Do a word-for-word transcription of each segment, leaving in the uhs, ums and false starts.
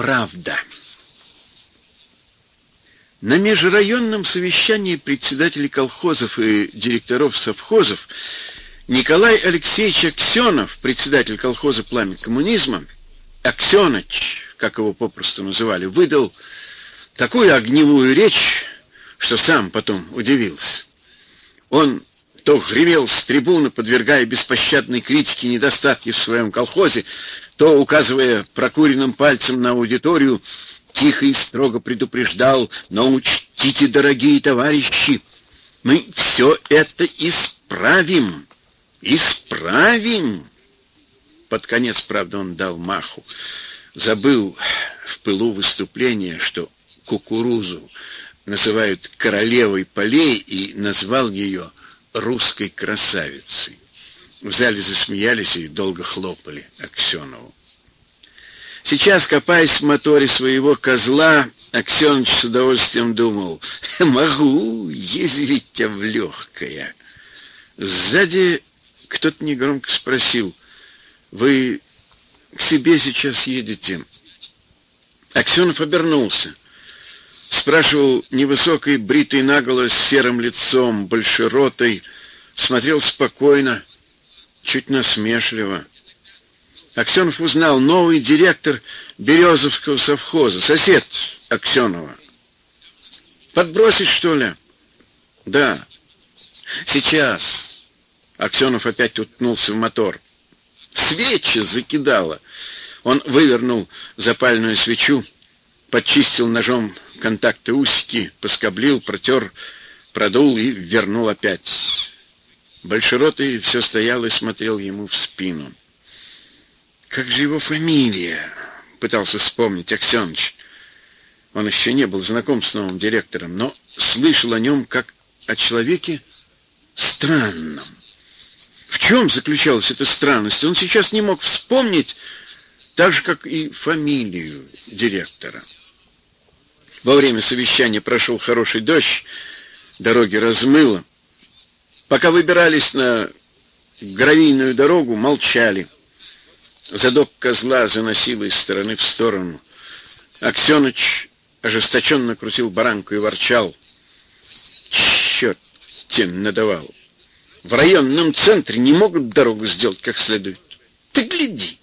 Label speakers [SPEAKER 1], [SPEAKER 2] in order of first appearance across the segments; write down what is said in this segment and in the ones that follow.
[SPEAKER 1] Правда. На межрайонном совещании председателей колхозов и директоров совхозов Николай Алексеевич Аксенов, председатель колхоза «Пламя коммунизма», Аксеныч, как его попросту называли, выдал такую огневую речь, что сам потом удивился. Он то гремел с трибуны, подвергая беспощадной критике недостатки в своем колхозе, то, указывая прокуренным пальцем на аудиторию, тихо и строго предупреждал: «Но учтите, дорогие товарищи, мы все это исправим, исправим». Под конец, правда, он дал маху. Забыл в пылу выступления, что кукурузу называют королевой полей, и назвал ее русской красавицей. В зале засмеялись и долго хлопали Аксенову. Сейчас, копаясь в моторе своего козла, Аксеныч с удовольствием думал: «Могу язвить тебя в легкое». Сзади кто-то негромко спросил: «Вы к себе сейчас едете?» Аксенов обернулся. Спрашивал невысокий, бритый наголо, с серым лицом, большеротый, смотрел спокойно, чуть насмешливо. Аксенов узнал: новый директор Березовского совхоза, сосед Аксенова. «Подбросить, что ли?» «Да». «Сейчас». Аксенов опять уткнулся в мотор. Свечи закидало. Он вывернул запальную свечу, подчистил ножом контакты усики, поскоблил, протер, продул и вернул опять. Большеротый все стоял и смотрел ему в спину. «Как же его фамилия?» — пытался вспомнить Аксеныч. Он еще не был знаком с новым директором, но слышал о нем как о человеке странном. В чем заключалась эта странность, он сейчас не мог вспомнить, так же, как и фамилию директора. Во время совещания прошел хороший дождь, дороги размыло. Пока выбирались на гравийную дорогу, молчали. Задок козла заносило из стороны в сторону. Аксеныч ожесточенно крутил баранку и ворчал: «Черт тебе надавал! В районном центре не могут дорогу сделать как следует. Ты гляди!»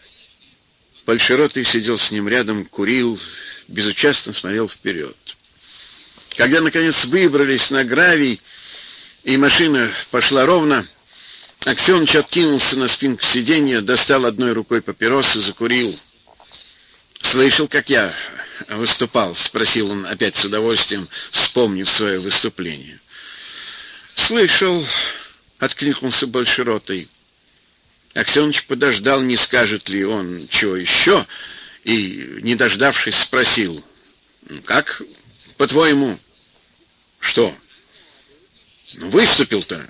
[SPEAKER 1] Большеротый сидел с ним рядом, курил, безучастно смотрел вперед. Когда, наконец, выбрались на гравий, и машина пошла ровно, Аксеныч откинулся на спинку сиденья, достал одной рукой папиросу, закурил. «Слышал, как я выступал?» — спросил он опять с удовольствием, вспомнив свое выступление. «Слышал», — откликнулся Большеротый. Аксеныч подождал, не скажет ли он чего еще, и, не дождавшись, спросил: «Как, по-твоему?» «Что?» «Выступил-то?»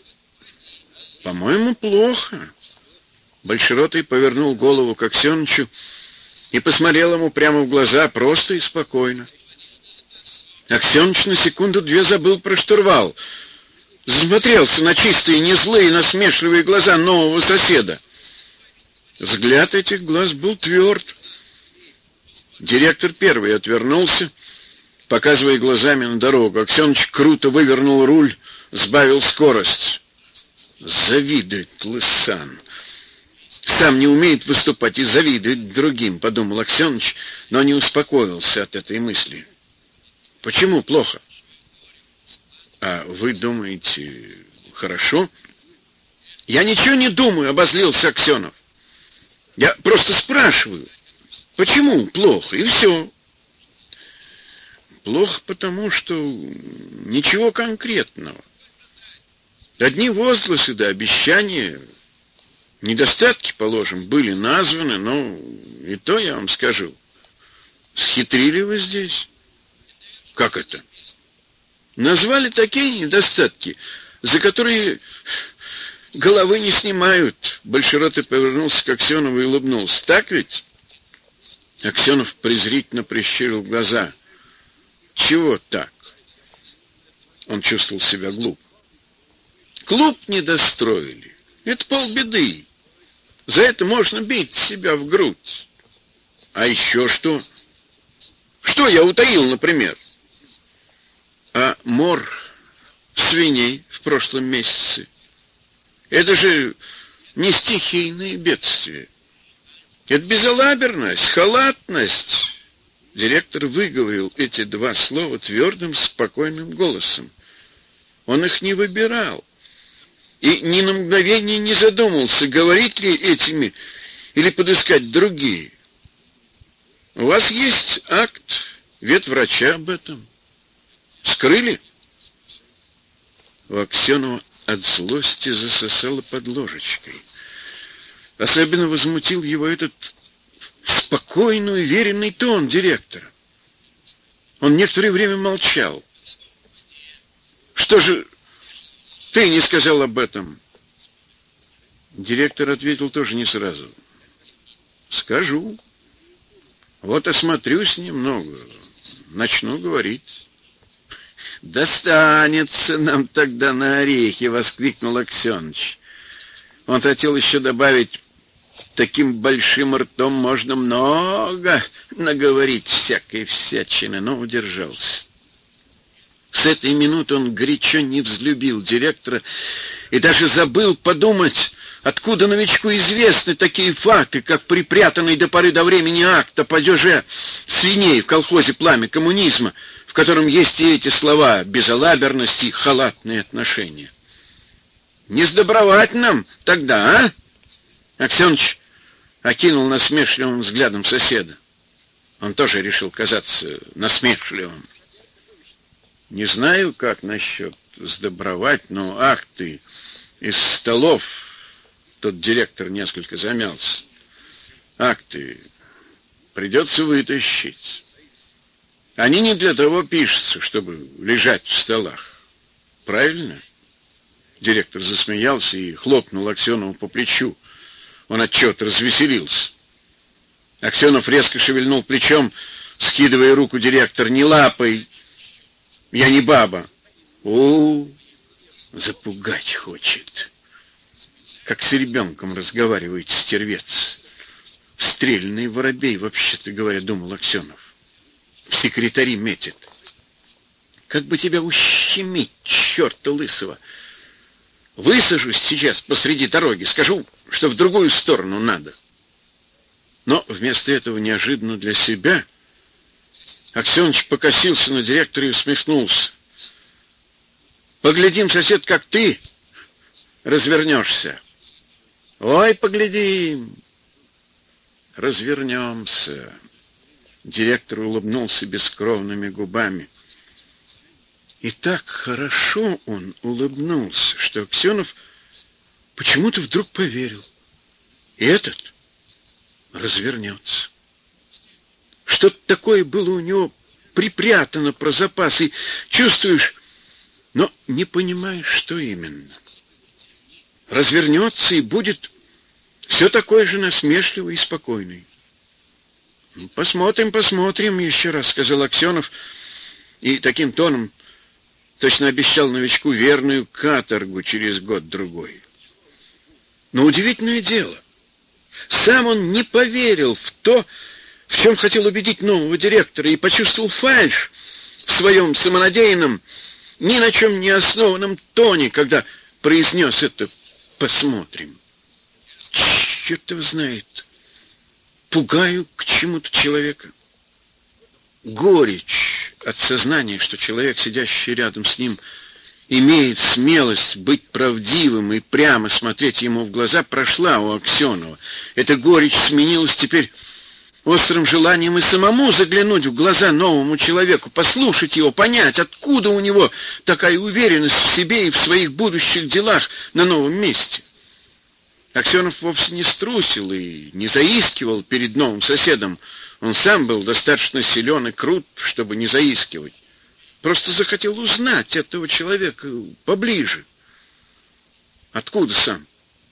[SPEAKER 1] «По-моему, плохо». Большеротый повернул голову к Аксенычу и посмотрел ему прямо в глаза, просто и спокойно. Аксеныч на секунду-две забыл про штурвал, засмотрелся на чистые, незлые, насмешливые глаза нового соседа. Взгляд этих глаз был тверд. Директор первый отвернулся, показывая глазами на дорогу. Аксеныч круто вывернул руль, сбавил скорость. «Завидует лысан. Сам не умеет выступать и завидует другим», — подумал Аксеныч, но не успокоился от этой мысли. «Почему плохо?» «А вы думаете, хорошо?» «Я ничего не думаю», — обозлился Аксенов. «Я просто спрашиваю, почему плохо, и все». «Плохо потому, что ничего конкретного. Одни возгласы да обещания, недостатки, положим, были названы, но и то я вам скажу. Схитрили вы здесь». «Как это?» «Назвали такие недостатки, за которые головы не снимают». Большеротый повернулся к Аксенову и улыбнулся. «Так ведь?» Аксенов презрительно прищурил глаза. «Чего так?» Он чувствовал себя глупо. «Клуб не достроили. Это полбеды. За это можно бить себя в грудь. А еще что? Что я утаил, например? А мор свиней в прошлом месяце. Это же не стихийные бедствия. Это безалаберность, халатность. Директор выговорил эти два слова твердым, спокойным голосом. Он их не выбирал. И ни на мгновение не задумался, говорить ли этими или подыскать другие. У вас есть акт ветврача об этом. Скрыли? У Аксенова от злости засосало под ложечкой. Особенно возмутил его этот спокойный, уверенный тон директора. Он некоторое время молчал. «Что же ты не сказал об этом?» Директор ответил тоже не сразу. «Скажу. Вот осмотрюсь немного, начну говорить». «Достанется нам тогда на орехи!» — воскликнул Аксеныч. Он хотел еще добавить: таким большим ртом можно много наговорить всякой всячины, но удержался. С этой минуты он горячо не взлюбил директора и даже забыл подумать, откуда новичку известны такие факты, как припрятанный до поры до времени акт о падеже свиней в колхозе «Пламя коммунизма», в котором есть и эти слова: безалаберность и халатные отношения. Не сдобровать нам тогда, а? Аксеныч окинул насмешливым взглядом соседа. Он тоже решил казаться насмешливым. Не знаю, как насчет сдобровать, но акты из столов... Тот директор несколько замялся. Акты придется вытащить. Они не для того пишутся, чтобы лежать в столах. Правильно? Директор засмеялся и хлопнул Аксенову по плечу. Он отчет развеселился. Аксенов резко шевельнул плечом, скидывая руку директора. «Не лапай! Я не баба!» «О, запугать хочет!» Как с ребенком разговаривает стервец. Стрельный воробей, вообще-то говоря, думал Аксенов. В секретари метит. Как бы тебя ущемить, черта лысого! Высажусь сейчас посреди дороги, скажу, что в другую сторону надо. Но вместо этого неожиданно для себя Аксеныч покосился на директора и усмехнулся. Поглядим, сосед, как ты развернешься. Ой, поглядим. Развернемся. Директор улыбнулся бескровными губами. И так хорошо он улыбнулся, что Аксенов почему-то вдруг поверил. И этот развернется. Что-то такое было у него припрятано про запас, и чувствуешь, но не понимаешь, что именно. Развернется и будет все такой же насмешливый и спокойный. «Посмотрим, посмотрим», — еще раз сказал Аксенов, и таким тоном точно обещал новичку верную каторгу через год-другой. Но удивительное дело, сам он не поверил в то, в чем хотел убедить нового директора, и почувствовал фальшь в своем самонадеянном, ни на чем не основанном тоне, когда произнес это «посмотрим». Черт его знает, пугаю к чему-то человека. Горечь от сознания, что человек, сидящий рядом с ним, имеет смелость быть правдивым и прямо смотреть ему в глаза, прошла у Аксенова. Эта горечь сменилась теперь острым желанием и самому заглянуть в глаза новому человеку, послушать его, понять, откуда у него такая уверенность в себе и в своих будущих делах на новом месте. Аксенов вовсе не струсил и не заискивал перед новым соседом. Он сам был достаточно силен и крут, чтобы не заискивать. Просто захотел узнать этого человека поближе. Откуда сам?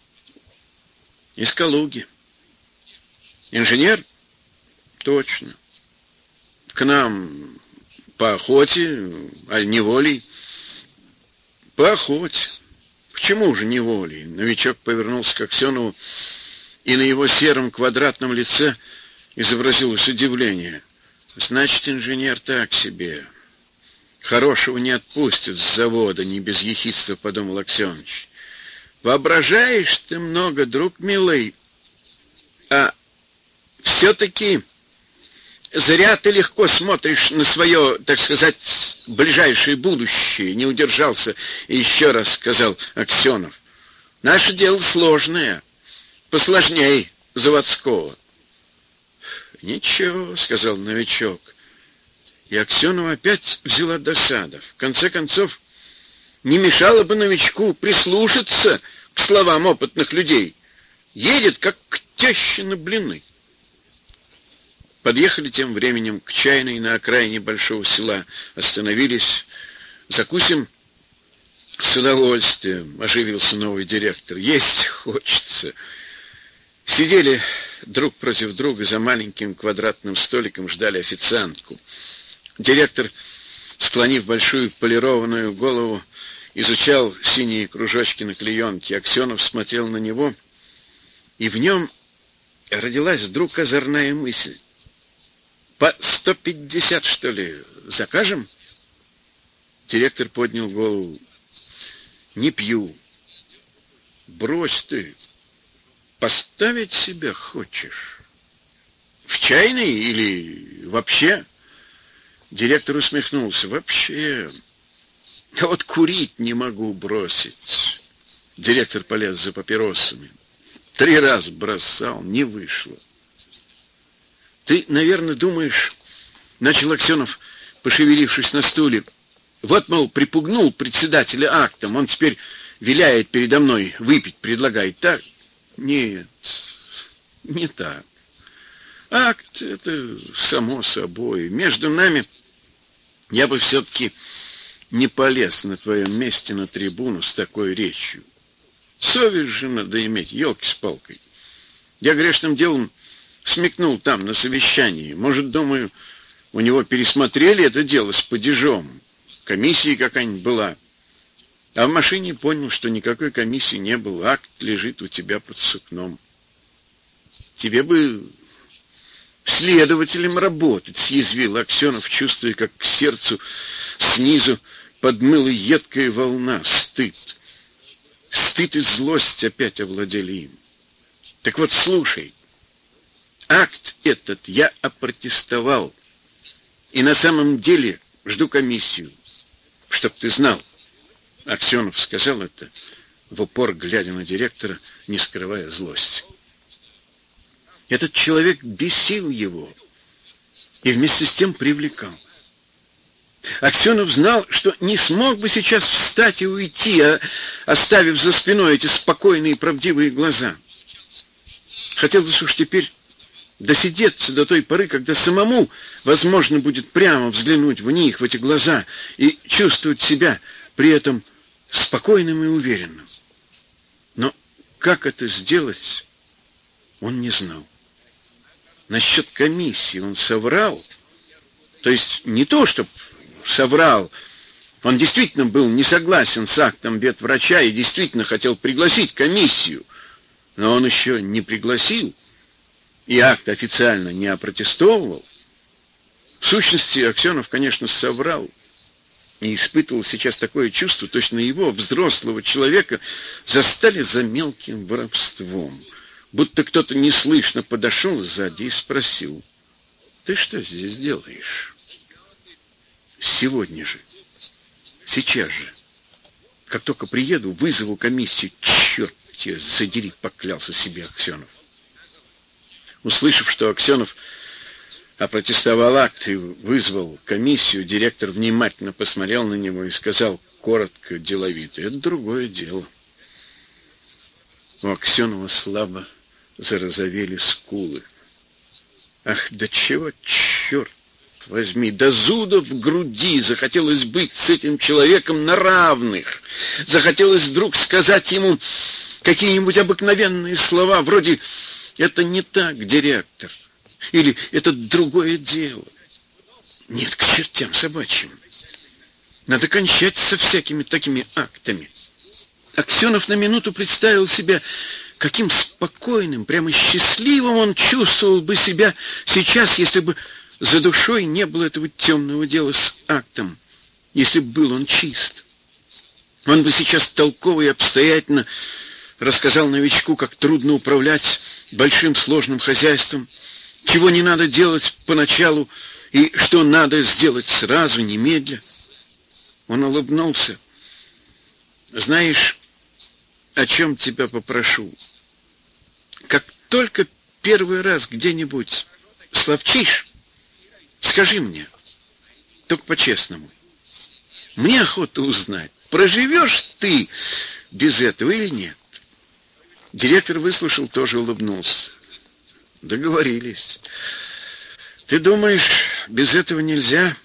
[SPEAKER 1] Из Калуги. Инженер? Точно. К нам по охоте, а неволей? По охоте. Почему же неволей? Новичок повернулся к Аксенову, и на его сером квадратном лице изобразилось удивление. Значит, инженер так себе. Хорошего не отпустят с завода, не без ехидства, подумал Аксеныч. Воображаешь ты много, друг милый, а все-таки зря ты легко смотришь на свое, так сказать, ближайшее будущее. Не удержался и еще раз сказал Аксенов. Наше дело сложное, посложней заводского. Ничего, сказал новичок. И Аксенова опять взяла досада. В конце концов, не мешало бы новичку прислушаться к словам опытных людей. Едет, как к теще на блины. Подъехали тем временем к чайной на окраине большого села. Остановились. Закусим с удовольствием, оживился новый директор. Есть хочется. Сидели друг против друга за маленьким квадратным столиком, ждали официантку. Директор, склонив большую полированную голову, изучал синие кружочки на клеенке. Аксенов смотрел на него, и в нем родилась вдруг озорная мысль. По сто пятьдесят, что ли, закажем? Директор поднял голову. Не пью. Брось ты. Поставить себя хочешь? В чайной или вообще? Директор усмехнулся. Вообще. А вот курить не могу бросить. Директор полез за папиросами. Три раза бросал, не вышло. Ты, наверное, думаешь, начал Аксенов, пошевелившись на стуле, вот, мол, припугнул председателя актом, он теперь виляет передо мной, выпить предлагает, так? Нет, не так. Акт — это само собой. Между нами я бы все-таки не полез на твоем месте на трибуну с такой речью. Совесть же надо иметь, елки с палкой. Я грешным делом смекнул там, на совещании. Может, думаю, у него пересмотрели это дело с падежом. Комиссия какая-нибудь была. А в машине понял, что никакой комиссии не было. Акт лежит у тебя под сукном. Тебе бы следователем работать, съязвил Аксенов, чувствуя, как к сердцу снизу подмыла едкая волна. Стыд. Стыд и злость опять овладели им. Так вот, слушай. Акт этот я опротестовал. И на самом деле жду комиссию. Чтоб ты знал. Аксенов сказал это, в упор глядя на директора, не скрывая злости. Этот человек бесил его и вместе с тем привлекал. Аксенов знал, что не смог бы сейчас встать и уйти, а оставив за спиной эти спокойные и правдивые глаза. Хотелось уж теперь досидеться до той поры, когда самому возможно будет прямо взглянуть в них, в эти глаза, и чувствовать себя при этом спокойным и уверенным. Но как это сделать, он не знал. Насчет комиссии он соврал. То есть не то, чтобы соврал. Он действительно был не согласен с актом ветврача и действительно хотел пригласить комиссию. Но он еще не пригласил. И акт официально не опротестовывал. В сущности, Аксенов, конечно, соврал. И испытывал сейчас такое чувство, точно его, взрослого человека, застали за мелким воровством. Будто кто-то неслышно подошел сзади и спросил: «Ты что здесь делаешь?» «Сегодня же. Сейчас же. Как только приеду, вызову комиссию. Черт тебя задери», — поклялся себе Аксенов. Услышав, что Аксенов опротестовал акт и вызвал комиссию, директор внимательно посмотрел на него и сказал коротко, деловито: «Это другое дело». У Аксенова слабо зарозовели скулы. Ах, да чего, черт возьми, до зуда в груди захотелось быть с этим человеком на равных. Захотелось вдруг сказать ему какие-нибудь обыкновенные слова, вроде «это не так, директор», или «это другое дело». Нет, к чертям собачьим. Надо кончать со всякими такими актами. Аксенов на минуту представил себя, каким спокойным, прямо счастливым он чувствовал бы себя сейчас, если бы за душой не было этого темного дела с актом, если бы был он чист. Он бы сейчас толково и обстоятельно рассказал новичку, как трудно управлять большим сложным хозяйством, чего не надо делать поначалу и что надо сделать сразу, немедля. Он улыбнулся. «Знаешь, о чем тебя попрошу? Как только первый раз где-нибудь словчишь, скажи мне, только по-честному. Мне охота узнать, проживешь ты без этого или нет?» Директор выслушал, тоже улыбнулся. «Договорились. Ты думаешь, без этого нельзя?»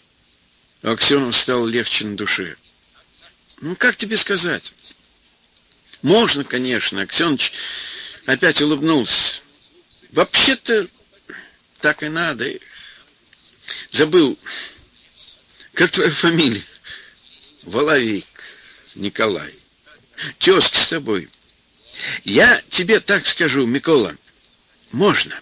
[SPEAKER 1] У Аксенова стало легче на душе. «Ну, как тебе сказать?» «Можно, конечно», — Аксеныч опять улыбнулся. «Вообще-то так и надо. Забыл, как твоя фамилия?» «Воловик Николай. Тезка с тобой. Я тебе так скажу, Микола, можно.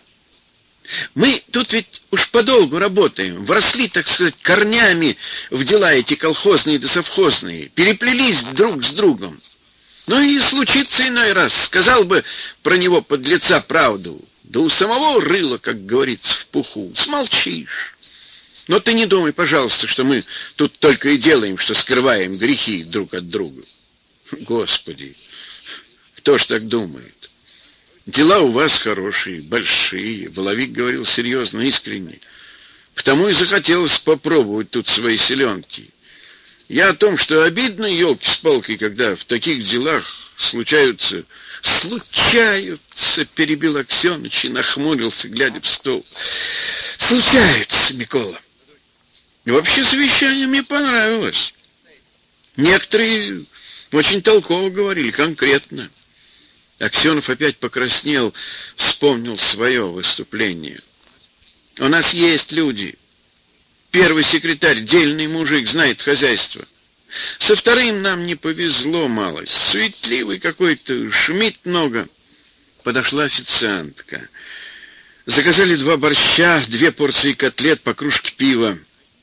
[SPEAKER 1] Мы тут ведь уж подолгу работаем, вросли, так сказать, корнями в дела эти колхозные да совхозные, переплелись друг с другом. Ну и случится иной раз, сказал бы про него подлеца правду, да у самого рыла, как говорится, в пуху, смолчишь. Но ты не думай, пожалуйста, что мы тут только и делаем, что скрываем грехи друг от друга. Господи, кто ж так думает? Дела у вас хорошие, большие. Воловик говорил серьезно, искренне. Потому и захотелось попробовать тут свои селенки. Я о том, что обидно, елки с палкой, когда в таких делах случаются... Случаются, перебил Аксеныч и нахмурился, глядя в стол. Случаются, Микола. И вообще совещание мне понравилось. Некоторые очень толково говорили, конкретно. Аксенов опять покраснел, вспомнил свое выступление. У нас есть люди. Первый секретарь, дельный мужик, знает хозяйство. Со вторым нам не повезло малость. Суетливый какой-то, шумит много. Подошла официантка. Заказали два борща, две порции котлет, по кружке пива.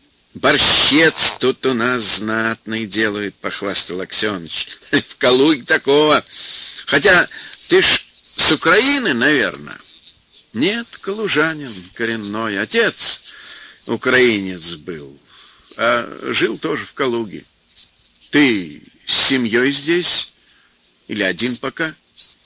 [SPEAKER 1] Борщец тут у нас знатный делают, похвастал Аксеныч. В Калуге такого. Хотя ты ж с Украины, наверное? Нет, калужанин коренной. Отец украинец был, а жил тоже в Калуге. Ты с семьей здесь? Или один пока?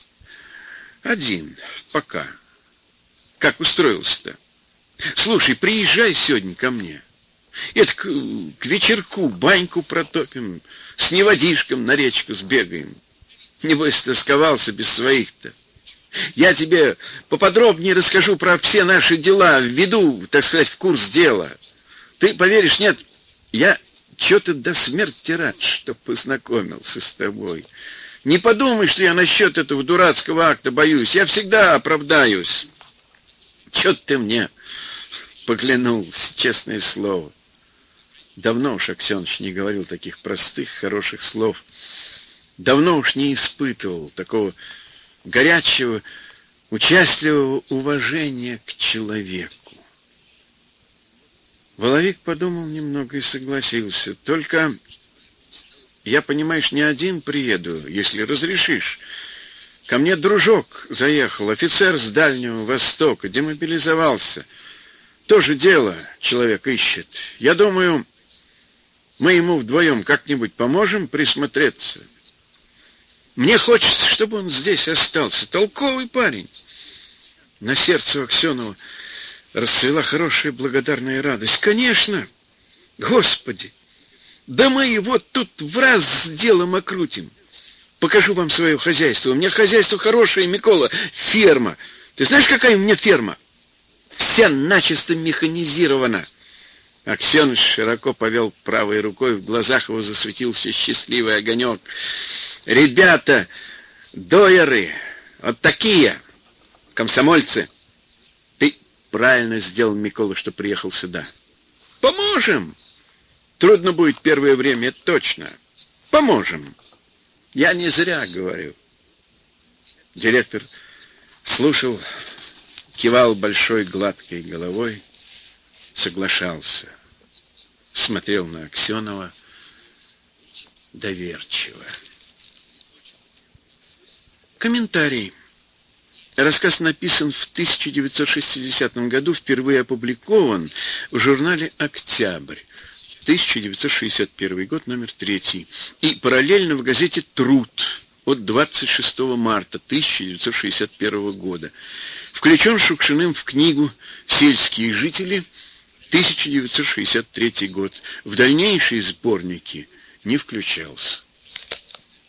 [SPEAKER 1] Один пока. Как устроился-то? Слушай, приезжай сегодня ко мне. Это к, к вечерку баньку протопим, с неводишком на речку сбегаем. Небось, тосковался без своих-то. Я тебе поподробнее расскажу про все наши дела, введу, так сказать, в курс дела. Ты поверишь, нет, я что-то до смерти рад, что познакомился с тобой. Не подумай, что я насчет этого дурацкого акта боюсь. Я всегда оправдаюсь. Чё ты мне поклянул, честное слово. Давно уж Аксеныч не говорил таких простых, хороших слов. Давно уж не испытывал такого горячего, участливого уважения к человеку. Воловик подумал немного и согласился. Только я, понимаешь, не один приеду, если разрешишь. Ко мне дружок заехал, офицер с Дальнего Востока, демобилизовался. Тоже дело человек ищет. Я думаю, мы ему вдвоем как-нибудь поможем присмотреться. Мне хочется, чтобы он здесь остался. Толковый парень. На сердце у Аксенова расцвела хорошая благодарная радость. Конечно! Господи! Да мы его тут в раз с делом окрутим. Покажу вам свое хозяйство. У меня хозяйство хорошее, Микола. Ферма. Ты знаешь, какая у меня ферма? Вся начисто механизирована. Аксеныч широко повел правой рукой, в глазах его засветился счастливый огонек. Ребята, дояры, вот такие, комсомольцы. Ты правильно сделал, Микола, что приехал сюда. Поможем. Трудно будет первое время, это точно. Поможем. Я не зря говорю. Директор слушал, кивал большой гладкой головой, соглашался, смотрел на Аксенова доверчиво. Комментарий. Рассказ написан в тысяча девятьсот шестидесятом году, впервые опубликован в журнале «Октябрь», тысяча девятьсот шестьдесят первый год, номер третий, и параллельно в газете «Труд» от двадцать шестого марта тысяча девятьсот шестьдесят первого года. Включен Шукшиным в книгу «Сельские жители», тысяча девятьсот шестьдесят третий год. В дальнейшие сборники не включался.